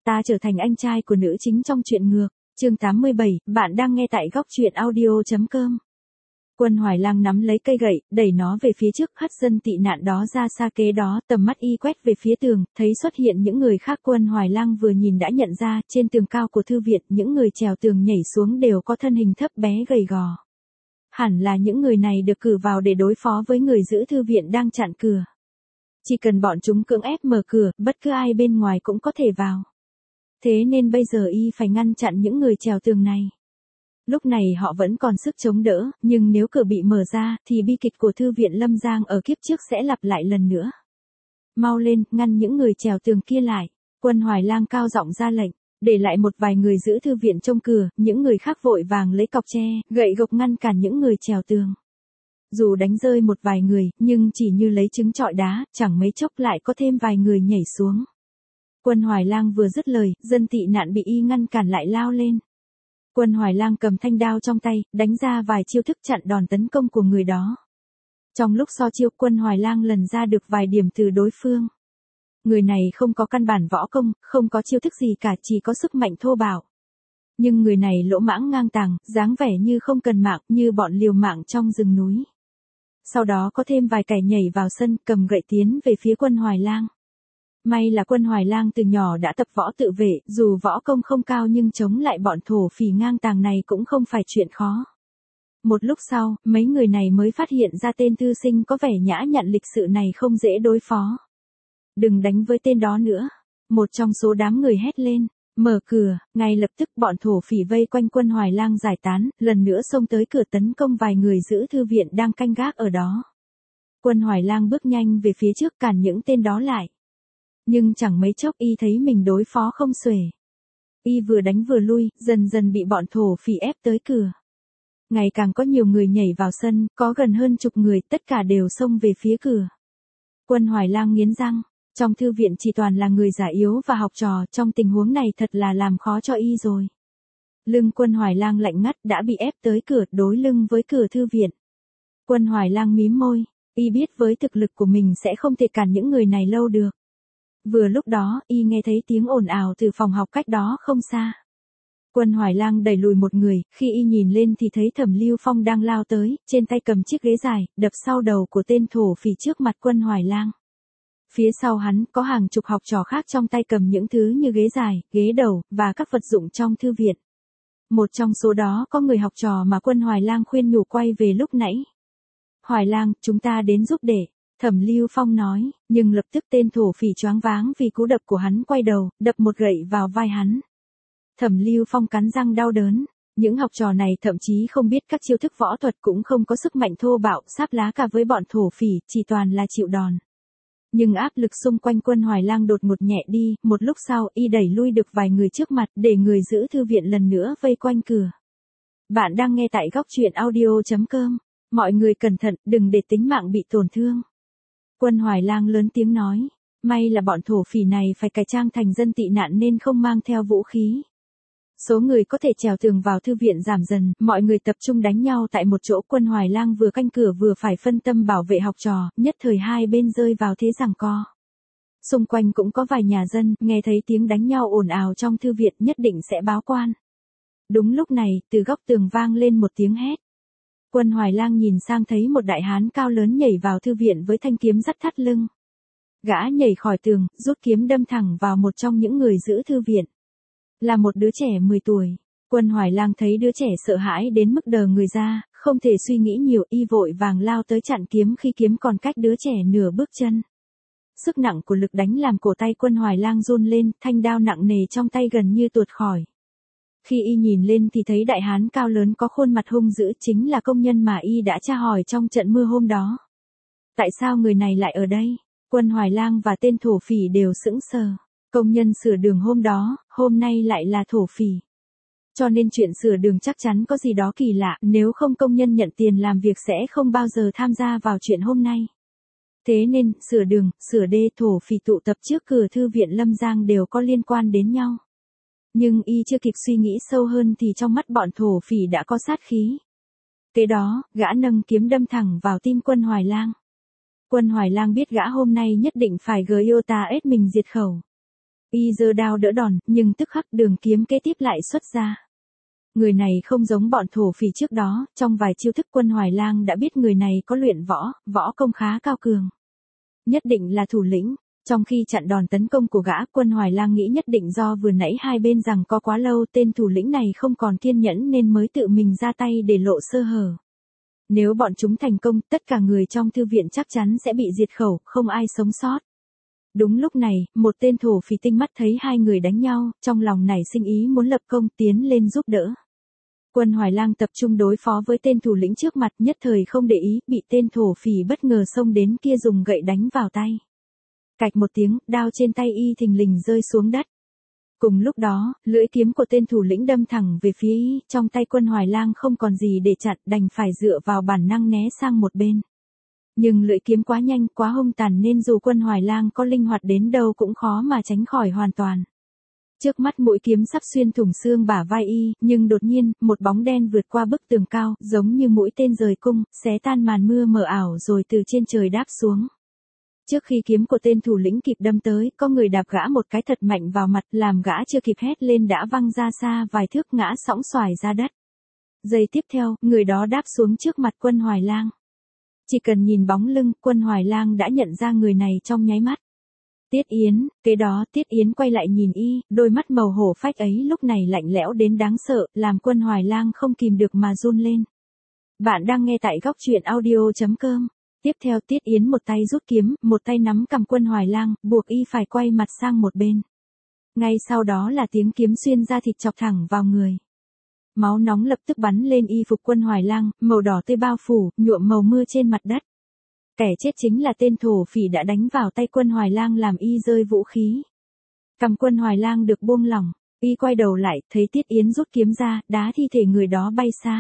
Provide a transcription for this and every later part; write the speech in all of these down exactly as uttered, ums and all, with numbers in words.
ta trở thành anh trai của nữ chính trong truyện ngược. Chương tám mươi bảy, bạn đang nghe tại góc truyện audio chấm com. Quân Hoài Lang nắm lấy cây gậy, đẩy nó về phía trước, hất dân tị nạn đó ra xa, kế đó tầm mắt y quét về phía tường, thấy xuất hiện những người khác. Quân Hoài Lang vừa nhìn đã nhận ra, trên tường cao của thư viện, những người trèo tường nhảy xuống đều có thân hình thấp bé gầy gò. Hẳn là những người này được cử vào để đối phó với người giữ thư viện đang chặn cửa. Chỉ cần bọn chúng cưỡng ép mở cửa, bất cứ ai bên ngoài cũng có thể vào. Thế nên bây giờ y phải ngăn chặn những người trèo tường này. Lúc này họ vẫn còn sức chống đỡ, nhưng nếu cửa bị mở ra, thì bi kịch của thư viện Lâm Giang ở kiếp trước sẽ lặp lại lần nữa. Mau lên, ngăn những người trèo tường kia lại. Quân Hoài Lang cao giọng ra lệnh, để lại một vài người giữ thư viện trông cửa, những người khác vội vàng lấy cọc tre, gậy gộc ngăn cản những người trèo tường. Dù đánh rơi một vài người, nhưng chỉ như lấy trứng trọi đá, chẳng mấy chốc lại có thêm vài người nhảy xuống. Quân Hoài Lang vừa dứt lời, dân tị nạn bị y ngăn cản lại lao lên. Quân Hoài Lang cầm thanh đao trong tay, đánh ra vài chiêu thức chặn đòn tấn công của người đó. Trong lúc so chiêu, Quân Hoài Lang lần ra được vài điểm từ đối phương. Người này không có căn bản võ công, không có chiêu thức gì cả, chỉ có sức mạnh thô bạo. Nhưng người này lỗ mãng ngang tàng, dáng vẻ như không cần mạng, như bọn liều mạng trong rừng núi. Sau đó có thêm vài kẻ nhảy vào sân, cầm gậy tiến về phía Quân Hoài Lang. May là Quân Hoài Lang từ nhỏ đã tập võ tự vệ, dù võ công không cao nhưng chống lại bọn thổ phỉ ngang tàng này cũng không phải chuyện khó. Một lúc sau, mấy người này mới phát hiện ra tên thư sinh có vẻ nhã nhặn lịch sự này không dễ đối phó. Đừng đánh với tên đó nữa. Một trong số đám người hét lên, mở cửa. Ngay lập tức bọn thổ phỉ vây quanh Quân Hoài Lang giải tán, lần nữa xông tới cửa tấn công vài người giữ thư viện đang canh gác ở đó. Quân Hoài Lang bước nhanh về phía trước cản những tên đó lại. Nhưng chẳng mấy chốc y thấy mình đối phó không xuể. Y vừa đánh vừa lui, dần dần bị bọn thổ phỉ ép tới cửa. Ngày càng có nhiều người nhảy vào sân, có gần hơn chục người, tất cả đều xông về phía cửa. Quân Hoài Lang nghiến răng, trong thư viện chỉ toàn là người già yếu và học trò, trong tình huống này thật là làm khó cho y rồi. Lưng Quân Hoài Lang lạnh ngắt, đã bị ép tới cửa, đối lưng với cửa thư viện. Quân Hoài Lang mím môi, y biết với thực lực của mình sẽ không thể cản những người này lâu được. Vừa lúc đó, y nghe thấy tiếng ồn ào từ phòng học cách đó không xa. Quân Hoài Lang đẩy lùi một người, khi y nhìn lên thì thấy Thẩm Lưu Phong đang lao tới, trên tay cầm chiếc ghế dài, đập sau đầu của tên thổ phỉ trước mặt Quân Hoài Lang. Phía sau hắn, có hàng chục học trò khác trong tay cầm những thứ như ghế dài, ghế đầu, và các vật dụng trong thư viện. Một trong số đó có người học trò mà Quân Hoài Lang khuyên nhủ quay về lúc nãy. Hoài Lang, chúng ta đến giúp để. Thẩm Lưu Phong nói, nhưng lập tức tên thổ phỉ choáng váng vì cú đập của hắn, quay đầu, đập một gậy vào vai hắn. Thẩm Lưu Phong cắn răng đau đớn. Những học trò này thậm chí không biết các chiêu thức võ thuật, cũng không có sức mạnh thô bạo, sáp lá cả với bọn thổ phỉ, chỉ toàn là chịu đòn. Nhưng áp lực xung quanh Quân Hoài Lang đột ngột nhẹ đi, một lúc sau, y đẩy lui được vài người trước mặt, để người giữ thư viện lần nữa vây quanh cửa. Bạn đang nghe tại góc truyện audio chấm com. Mọi người cẩn thận, đừng để tính mạng bị tổn thương. Quân Hoài Lang lớn tiếng nói, may là bọn thổ phỉ này phải cải trang thành dân tị nạn nên không mang theo vũ khí. Số người có thể trèo tường vào thư viện giảm dần, mọi người tập trung đánh nhau tại một chỗ. Quân Hoài Lang vừa canh cửa vừa phải phân tâm bảo vệ học trò, nhất thời hai bên rơi vào thế giằng co. Xung quanh cũng có vài nhà dân, nghe thấy tiếng đánh nhau ồn ào trong thư viện nhất định sẽ báo quan. Đúng lúc này, từ góc tường vang lên một tiếng hét. Quân Hoài Lang nhìn sang thấy một đại hán cao lớn nhảy vào thư viện với thanh kiếm dắt thắt lưng. Gã nhảy khỏi tường, rút kiếm đâm thẳng vào một trong những người giữ thư viện. Là một đứa trẻ mười tuổi. Quân Hoài Lang thấy đứa trẻ sợ hãi đến mức đờ người ra, không thể suy nghĩ nhiều, y vội vàng lao tới chặn kiếm khi kiếm còn cách đứa trẻ nửa bước chân. Sức nặng của lực đánh làm cổ tay Quân Hoài Lang run lên, thanh đao nặng nề trong tay gần như tuột khỏi. Khi y nhìn lên thì thấy đại hán cao lớn có khuôn mặt hung dữ, chính là công nhân mà y đã tra hỏi trong trận mưa hôm đó. Tại sao người này lại ở đây? Quân Hoài Lang và tên thổ phỉ đều sững sờ. Công nhân sửa đường hôm đó, hôm nay lại là thổ phỉ. Cho nên chuyện sửa đường chắc chắn có gì đó kỳ lạ, nếu không công nhân nhận tiền làm việc sẽ không bao giờ tham gia vào chuyện hôm nay. Thế nên, sửa đường, sửa đê, thổ phỉ tụ tập trước cửa thư viện Lâm Giang đều có liên quan đến nhau. Nhưng y chưa kịp suy nghĩ sâu hơn thì trong mắt bọn thổ phỉ đã có sát khí. Kế đó, gã nâng kiếm đâm thẳng vào tim Quân Hoài Lang. Quân Hoài Lang biết gã hôm nay nhất định phải giota ết mình diệt khẩu. y giơ đao đỡ đòn, nhưng tức khắc đường kiếm kế tiếp lại xuất ra. Người này không giống bọn thổ phỉ trước đó, trong vài chiêu thức Quân Hoài Lang đã biết người này có luyện võ, võ công khá cao cường. Nhất định là thủ lĩnh. Trong khi chặn đòn tấn công của gã, Quân Hoài Lang nghĩ nhất định do vừa nãy hai bên rằng có quá lâu tên thủ lĩnh này không còn kiên nhẫn nên mới tự mình ra tay để lộ sơ hở. Nếu bọn chúng thành công, tất cả người trong thư viện chắc chắn sẽ bị diệt khẩu, không ai sống sót. Đúng lúc này, một tên thổ phỉ tinh mắt thấy hai người đánh nhau, trong lòng nảy sinh ý muốn lập công tiến lên giúp đỡ. Quân Hoài Lang tập trung đối phó với tên thủ lĩnh trước mặt, nhất thời không để ý, bị tên thổ phỉ bất ngờ xông đến kia dùng gậy đánh vào tay. Cạch một tiếng, đao trên tay y thình lình rơi xuống đất. Cùng lúc đó, lưỡi kiếm của tên thủ lĩnh đâm thẳng về phía y, trong tay Quân Hoài Lang không còn gì để chặn, đành phải dựa vào bản năng né sang một bên. Nhưng lưỡi kiếm quá nhanh, quá hung tàn nên dù Quân Hoài Lang có linh hoạt đến đâu cũng khó mà tránh khỏi hoàn toàn. Trước mắt mũi kiếm sắp xuyên thủng xương bả vai y, nhưng đột nhiên, một bóng đen vượt qua bức tường cao, giống như mũi tên rời cung, xé tan màn mưa mờ ảo rồi từ trên trời đáp xuống. Trước khi kiếm của tên thủ lĩnh kịp đâm tới, có người đạp gã một cái thật mạnh vào mặt, làm gã chưa kịp hét lên đã văng ra xa vài thước, ngã sõng xoài ra đất. Giây tiếp theo, người đó đáp xuống trước mặt Quân Hoài Lang. Chỉ cần nhìn bóng lưng, Quân Hoài Lang đã nhận ra người này trong nháy mắt. Tiết Yến, kế đó Tiết Yến quay lại nhìn y, đôi mắt màu hổ phách ấy lúc này lạnh lẽo đến đáng sợ, làm Quân Hoài Lang không kìm được mà run lên. Bạn đang nghe tại góc truyện audio chấm com. Tiếp theo Tiết Yến một tay rút kiếm, một tay nắm cằm Quân Hoài Lang, buộc y phải quay mặt sang một bên. Ngay sau đó là tiếng kiếm xuyên ra thịt chọc thẳng vào người. Máu nóng lập tức bắn lên y phục Quân Hoài Lang, màu đỏ tươi bao phủ, nhuộm màu mưa trên mặt đất. Kẻ chết chính là tên thổ phỉ đã đánh vào tay Quân Hoài Lang làm y rơi vũ khí. Cằm Quân Hoài Lang được buông lỏng, y quay đầu lại, thấy Tiết Yến rút kiếm ra, đá thi thể người đó bay xa.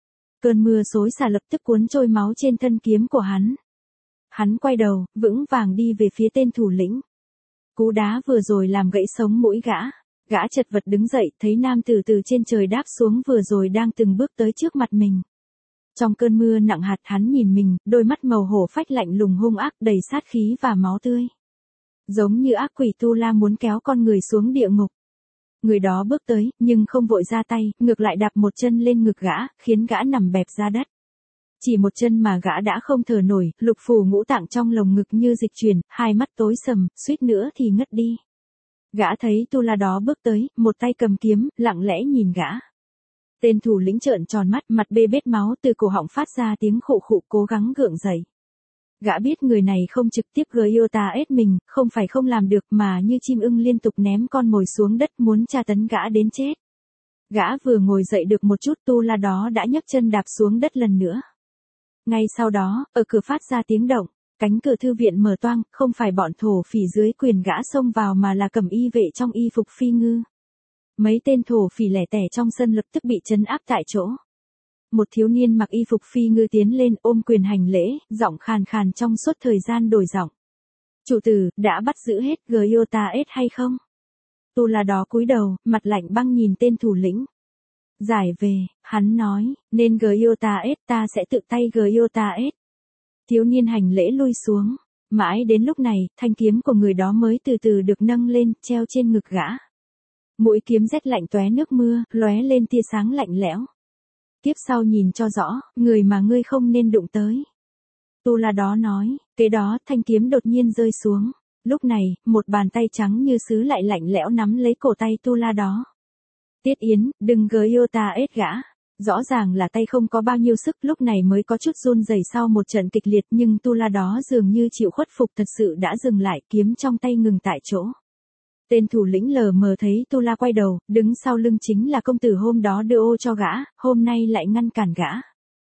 Cơn mưa xối xả lập tức cuốn trôi máu trên thân kiếm của hắn. Hắn quay đầu, vững vàng đi về phía tên thủ lĩnh. Cú đá vừa rồi làm gãy sống mũi gã. Gã chật vật đứng dậy, thấy nam tử từ trên trời đáp xuống vừa rồi đang từng bước tới trước mặt mình. Trong cơn mưa nặng hạt hắn nhìn mình, đôi mắt màu hổ phách lạnh lùng hung ác đầy sát khí và máu tươi. Giống như ác quỷ tu la muốn kéo con người xuống địa ngục. Người đó bước tới, nhưng không vội ra tay, ngược lại đạp một chân lên ngực gã, khiến gã nằm bẹp ra đất. Chỉ một chân mà gã đã không thở nổi, lục phủ ngũ tạng trong lồng ngực như dịch chuyển, hai mắt tối sầm, suýt nữa thì ngất đi. Gã thấy tu la đó bước tới, một tay cầm kiếm, lặng lẽ nhìn gã. Tên thủ lĩnh trợn tròn mắt, mặt bê bết máu, từ cổ họng phát ra tiếng khụ khụ, cố gắng gượng dậy. Gã biết người này không trực tiếp Gyota ết mình, không phải không làm được mà như chim ưng liên tục ném con mồi xuống đất muốn tra tấn gã đến chết. Gã vừa ngồi dậy được một chút, tu la đó đã nhấc chân đạp xuống đất lần nữa. Ngay sau đó, ở cửa phát ra tiếng động, cánh cửa thư viện mở toang, không phải bọn thổ phỉ dưới quyền gã xông vào mà là cẩm y vệ trong y phục phi ngư. Mấy tên thổ phỉ lẻ tẻ trong sân lập tức bị trấn áp tại chỗ. Một thiếu niên mặc y phục phi ngư tiến lên ôm quyền hành lễ, giọng khàn khàn trong suốt thời gian đổi giọng. Chủ tử, đã bắt giữ hết Gyota ết hay không? Tu la đó cúi đầu, mặt lạnh băng nhìn tên thủ lĩnh. Giải về, hắn nói, nên Gyota ết ta sẽ tự tay Gyota ết. Thiếu niên hành lễ lui xuống. Mãi đến lúc này, thanh kiếm của người đó mới từ từ được nâng lên, treo trên ngực gã. Mũi kiếm rét lạnh tóe nước mưa, lóe lên tia sáng lạnh lẽo. Tiếp sau nhìn cho rõ, người mà ngươi không nên đụng tới. Tu la đó nói, kế đó thanh kiếm đột nhiên rơi xuống. Lúc này, một bàn tay trắng như sứ lại lạnh lẽo nắm lấy cổ tay tu la đó. Tiết Yến, đừng Gyota ết gã. Rõ ràng là tay không có bao nhiêu sức, lúc này mới có chút run rẩy sau một trận kịch liệt, nhưng tu la đó dường như chịu khuất phục thật sự đã dừng lại, kiếm trong tay ngừng tại chỗ. Tên thủ lĩnh lờ mờ thấy tu la quay đầu, đứng sau lưng chính là công tử hôm đó đưa ô cho gã, hôm nay lại ngăn cản gã.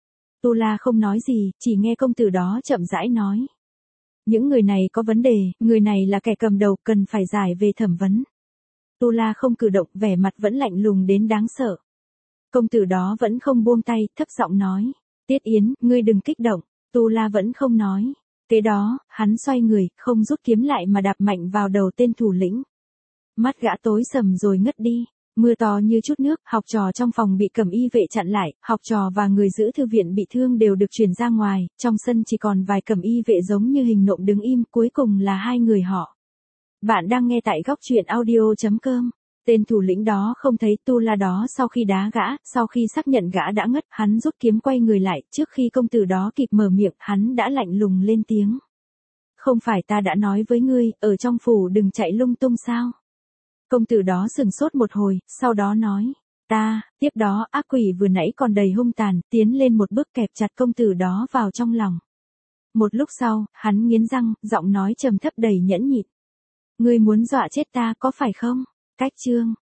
Tu la không nói gì, chỉ nghe công tử đó chậm rãi nói. Những người này có vấn đề, người này là kẻ cầm đầu, cần phải giải về thẩm vấn. Tu la không cử động, vẻ mặt vẫn lạnh lùng đến đáng sợ. Công tử đó vẫn không buông tay, thấp giọng nói. Tiết Yến, ngươi đừng kích động. Tu la vẫn không nói. Kế đó, hắn xoay người, không rút kiếm lại mà đạp mạnh vào đầu tên thủ lĩnh. Mắt gã tối sầm rồi ngất đi. Mưa to như chút nước, học trò trong phòng bị cẩm y vệ chặn lại, học trò và người giữ thư viện bị thương đều được chuyển ra ngoài, trong sân chỉ còn vài cẩm y vệ giống như hình nộm đứng im, cuối cùng là hai người họ. Bạn đang nghe tại góc truyện audio.com. Tên thủ lĩnh đó không thấy tu la đó sau khi đá gã, sau khi xác nhận gã đã ngất, hắn rút kiếm quay người lại, trước khi công tử đó kịp mở miệng, hắn đã lạnh lùng lên tiếng. Không phải ta đã nói với ngươi, ở trong phủ đừng chạy lung tung sao? Công tử đó sừng sốt một hồi, sau đó nói, ta, tiếp đó ác quỷ vừa nãy còn đầy hung tàn, tiến lên một bước kẹp chặt công tử đó vào trong lòng. Một lúc sau, hắn nghiến răng, giọng nói trầm thấp đầy nhẫn nhịn. Ngươi muốn dọa chết ta có phải không? Cách chương